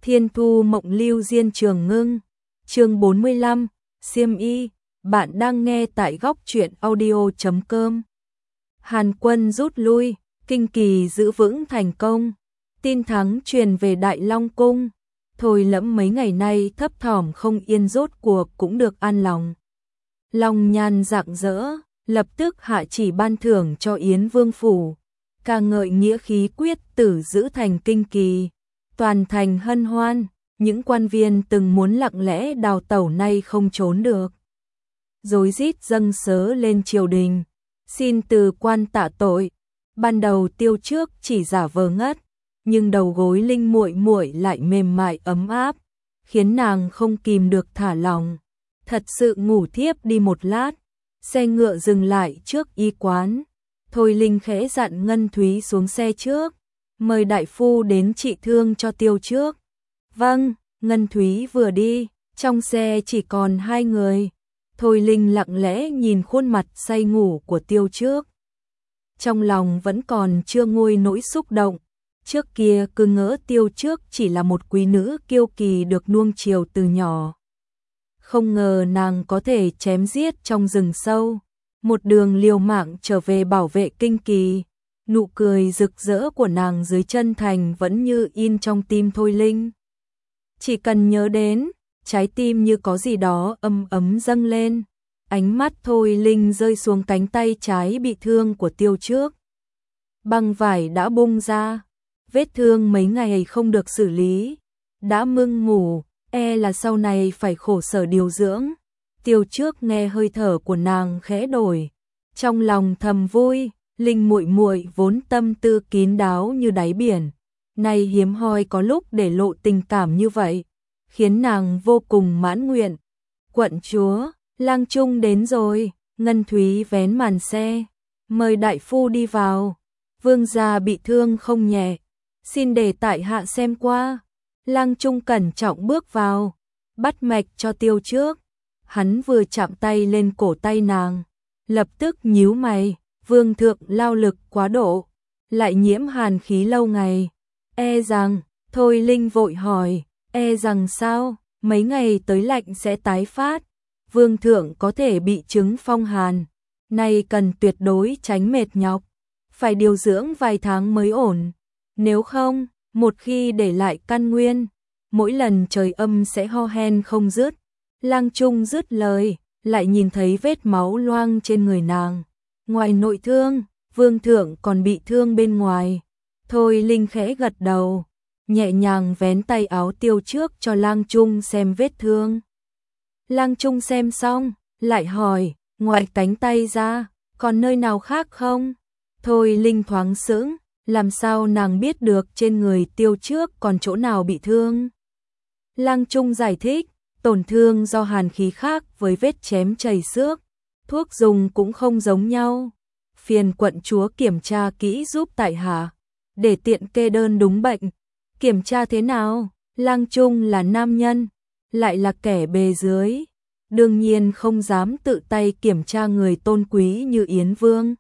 Thiên thu mộng lưu diên trường ngưng. Chương 45, xiêm y. Bạn đang nghe tại góc truyện audio.com. Hàn quân rút lui, Kinh Kỳ giữ vững thành công. Tin thắng truyền về Đại Long Cung. Thôi Lẫm mấy ngày nay thấp thỏm không yên rốt cuộc cũng được an lòng. Long Nhan rạng rỡ, lập tức hạ chỉ ban thưởng cho Yến Vương Phủ. Ca ngợi nghĩa khí quyết tử giữ thành Kinh Kỳ. Toàn thành hân hoan, những quan viên từng muốn lặng lẽ đào tẩu nay không trốn được. Rối rít dâng sớ lên triều đình, xin từ quan tạ tội. Ban đầu Tiêu Trước chỉ giả vờ ngất, nhưng đầu gối Linh muội muội lại mềm mại ấm áp, khiến nàng không kìm được thả lòng. Thật sự ngủ thiếp đi một lát, xe ngựa dừng lại trước y quán. Thôi Linh khẽ dặn Ngân Thúy xuống xe trước, mời đại phu đến trị thương cho Tiêu Trước. Vâng, Ngân Thúy vừa đi, trong xe chỉ còn hai người. Thôi Linh lặng lẽ nhìn khuôn mặt say ngủ của Tiêu Trước. Trong lòng vẫn còn chưa nguôi nỗi xúc động. Trước kia cứ ngỡ Tiêu Trước chỉ là một quý nữ kiêu kỳ được nuông chiều từ nhỏ. Không ngờ nàng có thể chém giết trong rừng sâu, một đường liều mạng trở về bảo vệ Kinh Kỳ. Nụ cười rực rỡ của nàng dưới chân thành vẫn như in trong tim Thôi Linh. Chỉ cần nhớ đến, trái tim như có gì đó ấm ấm dâng lên. Ánh mắt Thôi Linh rơi xuống cánh tay trái bị thương của Tiêu Trước. Băng vải đã bung ra, vết thương mấy ngày không được xử lý, đã mưng mủ, e là sau này phải khổ sở điều dưỡng. Tiêu Trước nghe hơi thở của nàng khẽ đổi, trong lòng thầm vui. Linh muội muội vốn tâm tư kín đáo như đáy biển, nay hiếm hoi có lúc để lộ tình cảm như vậy, khiến nàng vô cùng mãn nguyện. Quận chúa, lang trung đến rồi. Ngân Thúy vén màn xe, mời đại phu đi vào. Vương gia bị thương không nhẹ, xin để tại hạ xem qua. Lang trung cẩn trọng bước vào, bắt mạch cho Tiêu Trước. Hắn vừa chạm tay lên cổ tay nàng, lập tức nhíu mày. Vương thượng lao lực quá độ, lại nhiễm hàn khí lâu ngày, e rằng. Thôi Linh vội hỏi, e rằng sao? Mấy ngày tới lạnh sẽ tái phát, vương thượng có thể bị chứng phong hàn, nay cần tuyệt đối tránh mệt nhọc, phải điều dưỡng vài tháng mới ổn. Nếu không, một khi để lại căn nguyên, mỗi lần trời âm sẽ ho hen không dứt. Lang trung dứt lời, lại nhìn thấy vết máu loang trên người nàng. Ngoài nội thương, vương thượng còn bị thương bên ngoài. Thôi Linh khẽ gật đầu, nhẹ nhàng vén tay áo Tiêu Trước cho Lang Trung xem vết thương. Lang Trung xem xong, lại hỏi, ngoài cánh tay ra, còn nơi nào khác không? Thôi Linh thoáng sững, làm sao nàng biết được trên người Tiêu Trước còn chỗ nào bị thương? Lang Trung giải thích, tổn thương do hàn khí khác với vết chém chảy xước. Thuốc dùng cũng không giống nhau. Phiền quận chúa kiểm tra kỹ giúp tại hạ, để tiện kê đơn đúng bệnh. Kiểm tra thế nào? Lang Trung là nam nhân, lại là kẻ bề dưới, đương nhiên không dám tự tay kiểm tra người tôn quý như Yến Vương.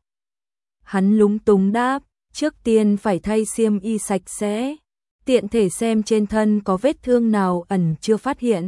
Hắn lúng túng đáp, trước tiên phải thay xiêm y sạch sẽ, tiện thể xem trên thân có vết thương nào ẩn chưa phát hiện.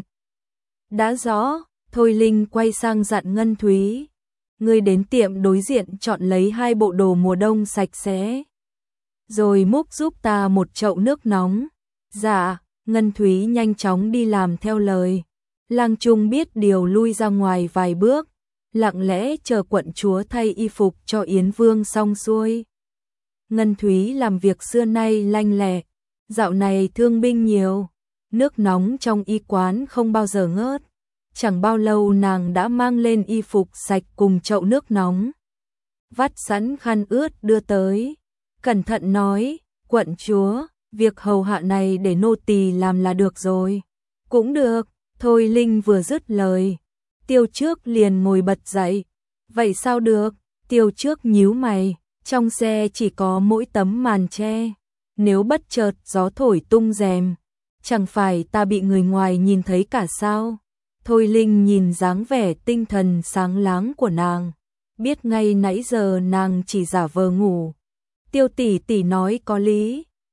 Đã rõ. Thôi Linh quay sang dặn Ngân Thúy, ngươi đến tiệm đối diện chọn lấy 2 bộ đồ mùa đông sạch sẽ, rồi múc giúp ta một chậu nước nóng. Dạ. Ngân Thúy nhanh chóng đi làm theo lời. Lang Trung biết điều lui ra ngoài vài bước, lặng lẽ chờ quận chúa thay y phục cho Yến Vương xong xuôi. Ngân Thúy làm việc xưa nay lanh lẹ, dạo này thương binh nhiều, nước nóng trong y quán không bao giờ ngớt. Chẳng bao lâu nàng đã mang lên y phục sạch cùng chậu nước nóng, vắt sẵn khăn ướt đưa tới, cẩn thận nói, quận chúa, việc hầu hạ này để nô tỳ làm là được rồi. Cũng được. Thôi Linh vừa dứt lời, Tiêu Trước liền ngồi bật dậy. Vậy sao được? Tiêu Trước nhíu mày, trong xe chỉ có mỗi tấm màn che, nếu bất chợt gió thổi tung rèm, chẳng phải ta bị người ngoài nhìn thấy cả sao? Thôi Linh nhìn dáng vẻ tinh thần sáng láng của nàng, biết ngay nãy giờ nàng chỉ giả vờ ngủ. Tiêu tỷ tỷ nói có lý,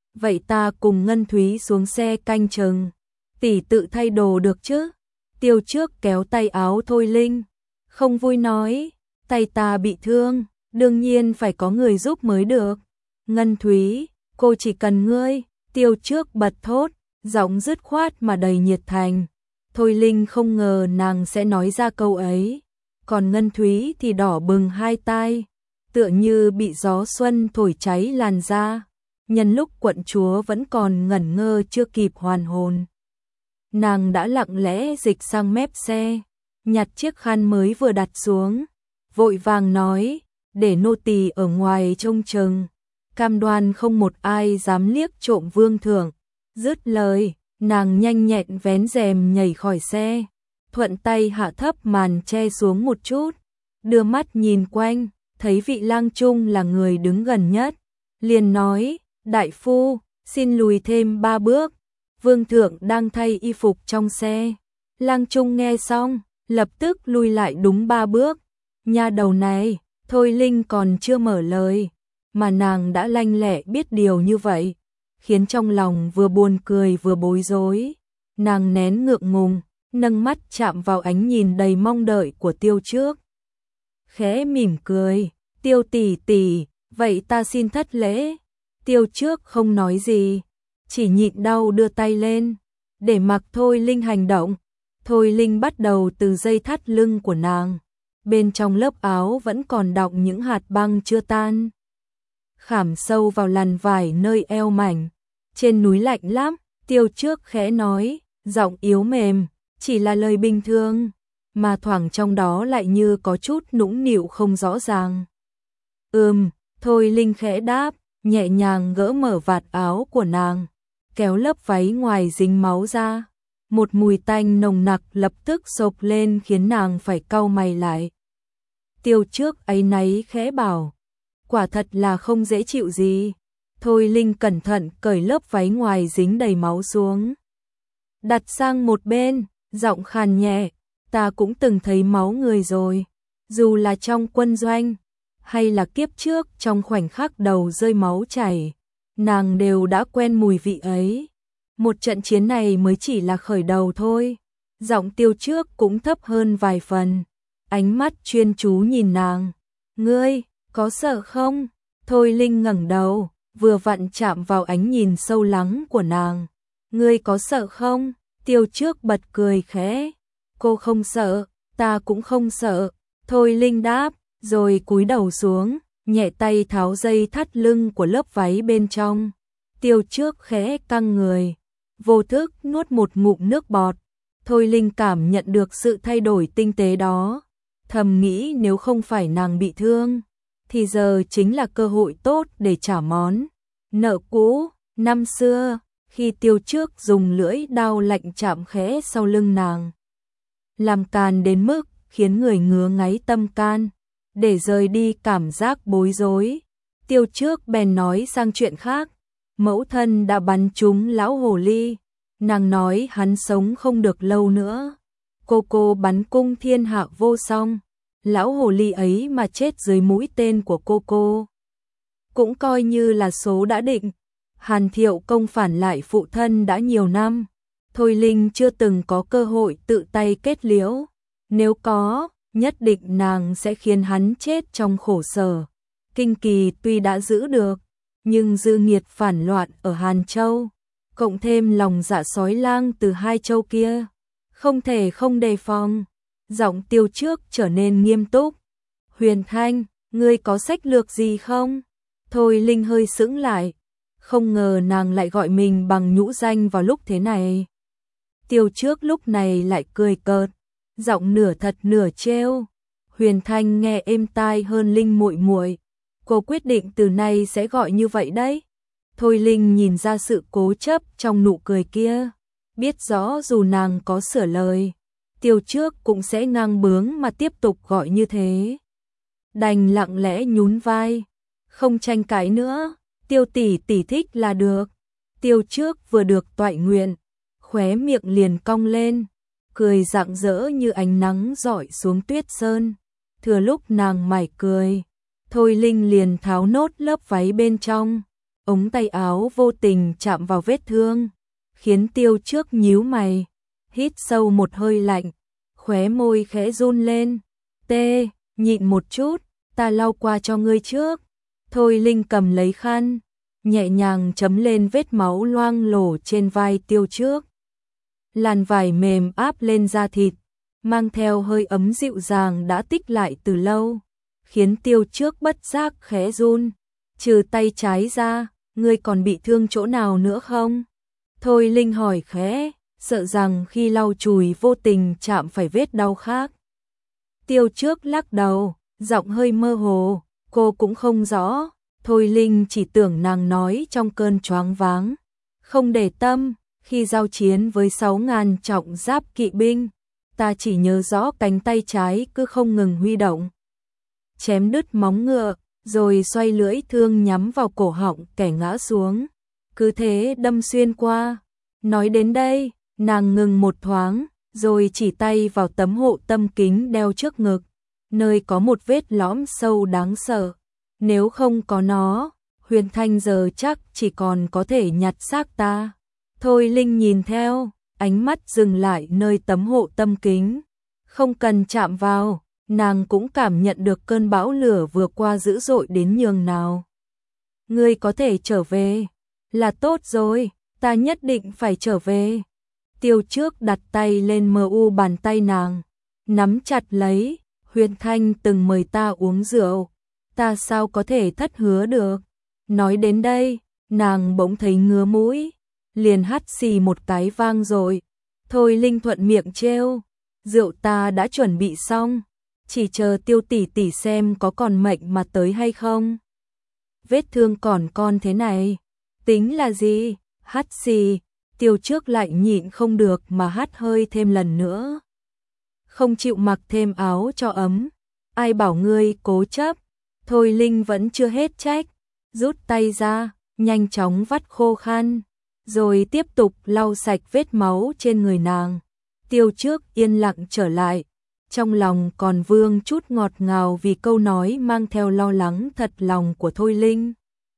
vậy ta cùng Ngân Thúy xuống xe canh chừng. Tỷ tự thay đồ được chứ? Tiêu Trước kéo tay áo Thôi Linh, không vui nói, tay ta bị thương, đương nhiên phải có người giúp mới được. Ngân Thúy, cô chỉ cần ngươi. Tiêu Trước bật thốt, giọng dứt khoát mà đầy nhiệt thành. Thôi Linh không ngờ nàng sẽ nói ra câu ấy, còn Ngân Thúy thì đỏ bừng hai tai, tựa như bị gió xuân thổi cháy làn da. Nhân lúc quận chúa vẫn còn ngẩn ngơ chưa kịp hoàn hồn, nàng đã lặng lẽ dịch sang mép xe, nhặt chiếc khăn mới vừa đặt xuống, vội vàng nói, để nô tỳ ở ngoài trông chừng, cam đoan không một ai dám liếc trộm vương thượng. Dứt lời, nàng nhanh nhẹn vén rèm nhảy khỏi xe, thuận tay hạ thấp màn che xuống một chút, đưa mắt nhìn quanh, thấy vị lang trung là người đứng gần nhất, liền nói, đại phu, xin lùi thêm 3 bước, vương thượng đang thay y phục trong xe. Lang trung nghe xong, lập tức lùi lại đúng 3 bước. Nha đầu này, Thôi Linh còn chưa mở lời, mà nàng đã lanh lẹ biết điều như vậy, khiến trong lòng vừa buồn cười vừa bối rối. Nàng nén ngượng ngùng, nâng mắt chạm vào ánh nhìn đầy mong đợi của Tiêu Trước. Khẽ mỉm cười, Tiêu tỷ tỷ, vậy ta xin thất lễ. Tiêu Trước không nói gì, chỉ nhịn đau đưa tay lên, để mặc Thôi Linh hành động. Thôi Linh bắt đầu từ dây thắt lưng của nàng, bên trong lớp áo vẫn còn đọng những hạt băng chưa tan, khảm sâu vào làn vải nơi eo mảnh. Trên núi lạnh lắm, Tiêu Trước khẽ nói, giọng yếu mềm, chỉ là lời bình thường, mà thoảng trong đó lại như có chút nũng nịu không rõ ràng. Thôi Linh khẽ đáp, nhẹ nhàng gỡ mở vạt áo của nàng, kéo lớp váy ngoài dính máu ra. Một mùi tanh nồng nặc lập tức xộc lên khiến nàng phải cau mày lại. Tiêu Trước áy náy khẽ bảo, quả thật là không dễ chịu gì. Thôi Linh cẩn thận cởi lớp váy ngoài dính đầy máu xuống, đặt sang một bên, giọng khàn nhẹ, ta cũng từng thấy máu người rồi, dù là trong quân doanh, hay là kiếp trước trong khoảnh khắc đầu rơi máu chảy, nàng đều đã quen mùi vị ấy. Một trận chiến này mới chỉ là khởi đầu thôi. Giọng Tiêu Trước cũng thấp hơn vài phần, ánh mắt chuyên chú nhìn nàng. Ngươi, có sợ không? Thôi Linh ngẩng đầu, vừa vặn chạm vào ánh nhìn sâu lắng của nàng. Ngươi có sợ không? Tiêu Trước bật cười khẽ. Cô không sợ, ta cũng không sợ. Thôi Linh đáp, rồi cúi đầu xuống, nhẹ tay tháo dây thắt lưng của lớp váy bên trong. Tiêu Trước khẽ căng người, vô thức nuốt một ngụm nước bọt. Thôi Linh cảm nhận được sự thay đổi tinh tế đó, thầm nghĩ nếu không phải nàng bị thương, thì giờ chính là cơ hội tốt để trả món nợ cũ. Năm xưa, khi Tiêu Trước dùng lưỡi đao lạnh chạm khẽ sau lưng nàng, làm càn đến mức khiến người ngứa ngáy tâm can, để rời đi cảm giác bối rối, Tiêu Trước bèn nói sang chuyện khác. Mẫu thân đã bắn trúng lão hồ ly, nàng nói hắn sống không được lâu nữa. Cô bắn cung thiên hạ vô song, lão hồ ly ấy mà chết dưới mũi tên của cô, cũng coi như là số đã định. Hàn Thiệu Công phản lại phụ thân đã nhiều năm, Thôi Linh chưa từng có cơ hội tự tay kết liễu, nếu có, nhất định nàng sẽ khiến hắn chết trong khổ sở. Kinh Kỳ tuy đã giữ được, nhưng dư nghiệt phản loạn ở Hàn Châu, cộng thêm lòng dạ sói lang từ hai châu kia, không thể không đề phòng. Giọng Tiêu Trước trở nên nghiêm túc. Huyền Thanh, ngươi có sách lược gì không? Thôi Linh hơi sững lại, không ngờ nàng lại gọi mình bằng nhũ danh vào lúc thế này. Tiêu Trước lúc này lại cười cợt, giọng nửa thật nửa trêu. Huyền Thanh nghe êm tai hơn Linh muội muội. Cô quyết định từ nay sẽ gọi như vậy đấy. Thôi Linh nhìn ra sự cố chấp trong nụ cười kia, biết rõ dù nàng có sửa lời, Tiêu Trước cũng sẽ ngang bướng mà tiếp tục gọi như thế. Đành lặng lẽ nhún vai, không tranh cãi nữa, Tiêu tỷ tỷ thích là được. Tiêu Trước vừa được toại nguyện, khóe miệng liền cong lên, cười rạng rỡ như ánh nắng rọi xuống tuyết sơn. Thừa lúc nàng mải cười, Thôi Linh liền tháo nốt lớp váy bên trong, ống tay áo vô tình chạm vào vết thương, khiến Tiêu Trước nhíu mày, hít sâu một hơi lạnh, khóe môi khẽ run lên. Tê, nhịn một chút, ta lau qua cho ngươi trước. Thôi Linh cầm lấy khăn, nhẹ nhàng chấm lên vết máu loang lổ trên vai Tiêu Trước. Làn vải mềm áp lên da thịt, mang theo hơi ấm dịu dàng đã tích lại từ lâu, khiến Tiêu Trước bất giác khẽ run. Trừ tay trái ra, ngươi còn bị thương chỗ nào nữa không? Thôi Linh hỏi khẽ, sợ rằng khi lau chùi vô tình chạm phải vết đau khác. Tiêu Trước lắc đầu, giọng hơi mơ hồ, cô cũng không rõ. Thôi Linh chỉ tưởng nàng nói trong cơn choáng váng, không để tâm. Khi giao chiến với 6.000 trọng giáp kỵ binh, ta chỉ nhớ rõ cánh tay trái cứ không ngừng huy động, chém đứt móng ngựa, rồi xoay lưỡi thương nhắm vào cổ họng kẻ ngã xuống, cứ thế đâm xuyên qua. Nói đến đây, nàng ngừng một thoáng, rồi chỉ tay vào tấm hộ tâm kính đeo trước ngực, nơi có một vết lõm sâu đáng sợ. Nếu không có nó, Huyền Thanh giờ chắc chỉ còn có thể nhặt xác ta. Thôi Linh nhìn theo, ánh mắt dừng lại nơi tấm hộ tâm kính. Không cần chạm vào, nàng cũng cảm nhận được cơn bão lửa vừa qua dữ dội đến nhường nào. Ngươi có thể trở về, là tốt rồi, ta nhất định phải trở về. Tiêu Trước đặt tay lên mu bàn tay nàng, nắm chặt lấy. Huyền Thanh từng mời ta uống rượu, ta sao có thể thất hứa được. Nói đến đây, nàng bỗng thấy ngứa mũi, liền hắt xì một cái vang rồi. Thôi Linh thuận miệng trêu, rượu ta đã chuẩn bị xong, chỉ chờ Tiêu tỷ tỷ xem có còn mệnh mà tới hay không. Vết thương còn con thế này, tính là gì? Hắt xì. Tiêu Trước lại nhịn không được mà hắt hơi thêm lần nữa. Không chịu mặc thêm áo cho ấm, ai bảo ngươi cố chấp. Thôi Linh vẫn chưa hết trách, rút tay ra, nhanh chóng vắt khô khăn, rồi tiếp tục lau sạch vết máu trên người nàng. Tiêu Trước yên lặng trở lại, trong lòng còn vương chút ngọt ngào vì câu nói mang theo lo lắng thật lòng của Thôi Linh.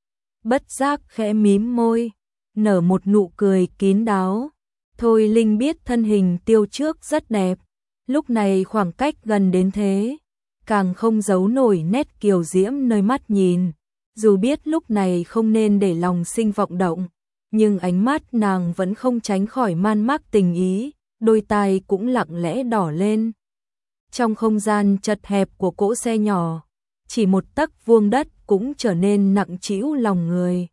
Bất giác khẽ mím môi, nở một nụ cười kín đáo. Thôi Linh biết thân hình Tiêu Trước rất đẹp, lúc này khoảng cách gần đến thế, càng không giấu nổi nét kiều diễm nơi mắt nhìn. Dù biết lúc này không nên để lòng sinh vọng động, nhưng ánh mắt nàng vẫn không tránh khỏi man mác tình ý, đôi tai cũng lặng lẽ đỏ lên. Trong không gian chật hẹp của cỗ xe nhỏ, chỉ một tấc vuông đất cũng trở nên nặng trĩu lòng người.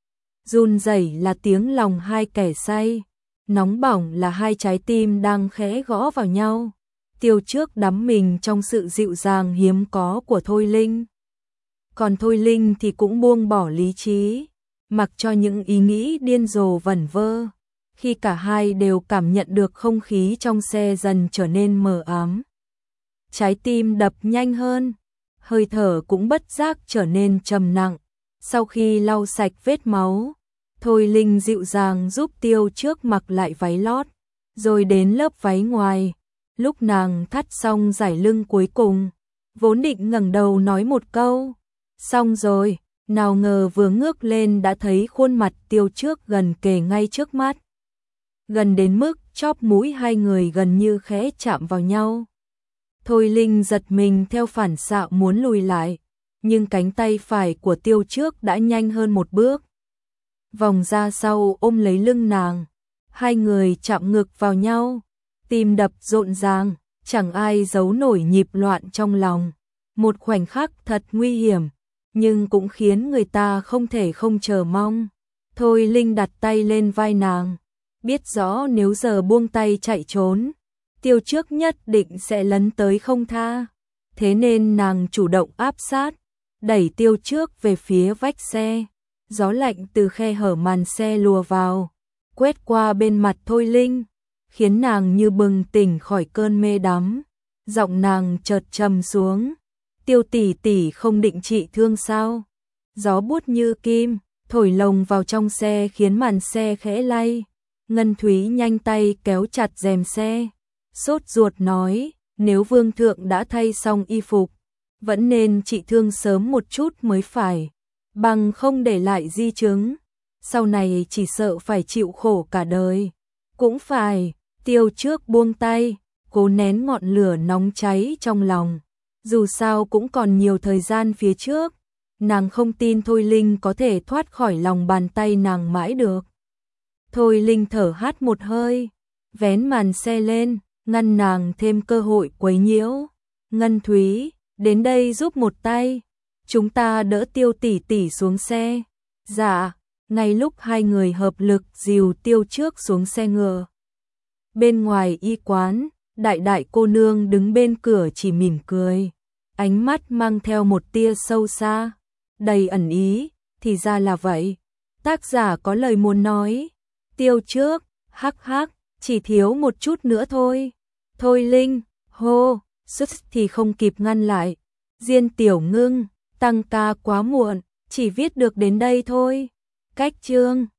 Run rẩy là tiếng lòng hai kẻ say, nóng bỏng là hai trái tim đang khẽ gõ vào nhau. Tiêu Trước đắm mình trong sự dịu dàng hiếm có của Thôi Linh. Còn Thôi Linh thì cũng buông bỏ lý trí, mặc cho những ý nghĩ điên rồ vẩn vơ. Khi cả hai đều cảm nhận được không khí trong xe dần trở nên mờ ám, trái tim đập nhanh hơn, hơi thở cũng bất giác trở nên trầm nặng. Sau khi lau sạch vết máu, Thôi Linh dịu dàng giúp Tiêu Trước mặc lại váy lót, rồi đến lớp váy ngoài. Lúc nàng thắt xong dải lưng cuối cùng, vốn định ngẩng đầu nói một câu, xong rồi, nào ngờ vừa ngước lên đã thấy khuôn mặt Tiêu Trước gần kề ngay trước mắt. Gần đến mức chóp mũi hai người gần như khẽ chạm vào nhau. Thôi Linh giật mình theo phản xạ muốn lùi lại, nhưng cánh tay phải của Tiêu Trước đã nhanh hơn một bước, vòng ra sau ôm lấy lưng nàng. Hai người chạm ngực vào nhau, tim đập rộn ràng, chẳng ai giấu nổi nhịp loạn trong lòng. Một khoảnh khắc thật nguy hiểm, nhưng cũng khiến người ta không thể không chờ mong. Thôi Linh đặt tay lên vai nàng, biết rõ nếu giờ buông tay chạy trốn, Tiêu Trước nhất định sẽ lấn tới không tha. Thế nên nàng chủ động áp sát, đẩy Tiêu Trước về phía vách xe. Gió lạnh từ khe hở màn xe lùa vào, quét qua bên mặt Thôi Linh, khiến nàng như bừng tỉnh khỏi cơn mê đắm. Giọng nàng chợt trầm xuống, Tiêu tỷ tỷ không định trị thương sao? Gió buốt như kim, thổi lồng vào trong xe khiến màn xe khẽ lay. Ngân Thúy nhanh tay kéo chặt rèm xe, sốt ruột nói, nếu vương thượng đã thay xong y phục, vẫn nên trị thương sớm một chút mới phải. bằng không để lại di chứng, sau này chỉ sợ phải chịu khổ cả đời. Cũng phải, Tiêu Trước buông tay, cố nén ngọn lửa nóng cháy trong lòng. Dù sao cũng còn nhiều thời gian phía trước, nàng không tin Thôi Linh có thể thoát khỏi lòng bàn tay nàng mãi được. Thôi Linh thở hắt một hơi, vén màn xe lên, ngăn nàng thêm cơ hội quấy nhiễu. Ngân Thúy, đến đây giúp một tay, chúng ta đỡ Tiêu tỷ tỷ xuống xe. Dạ, ngay lúc hai người hợp lực dìu Tiêu Trước xuống xe ngựa. Bên ngoài y quán, đại cô nương đứng bên cửa chỉ mỉm cười, ánh mắt mang theo một tia sâu xa, đầy ẩn ý, thì ra là vậy. Tác giả có lời muốn nói. Tiêu Trước, hắc hắc, chỉ thiếu một chút nữa thôi. Thôi Linh, hô, sức thì không kịp ngăn lại. Diên Tiểu Ngưng, tăng ca quá muộn, chỉ viết được đến đây thôi. Cách chương